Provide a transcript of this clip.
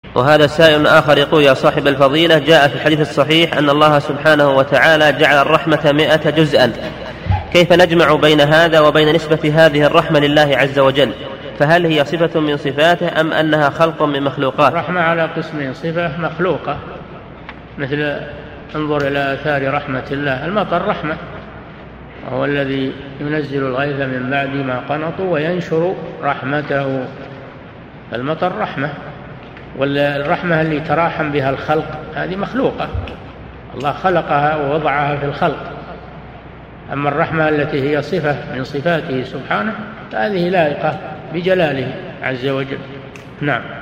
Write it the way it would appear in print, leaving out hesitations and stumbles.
وهذا سائل آخر يقول: يا صاحب الفضيلة، جاء في الحديث الصحيح أن الله سبحانه وتعالى جعل الرحمة 100 جزءا، كيف نجمع بين هذا وبين نسبة هذه الرحمة لله عز وجل؟ فهل هي صفة من صفاته أم أنها خلق من مخلوقات؟ الرحمة على قسمين: صفة مخلوقة مثل انظر إلى آثار رحمة الله، المطر رحمة، وهو الذي ينزل الغيث من بعد ما قنطوا وينشر رحمته، المطر رحمة. والرحمة اللي تراحم بها الخلق هذه مخلوقة، الله خلقها ووضعها في الخلق. أما الرحمة التي هي صفة من صفاته سبحانه فهذه لائقة بجلاله عز وجل. نعم.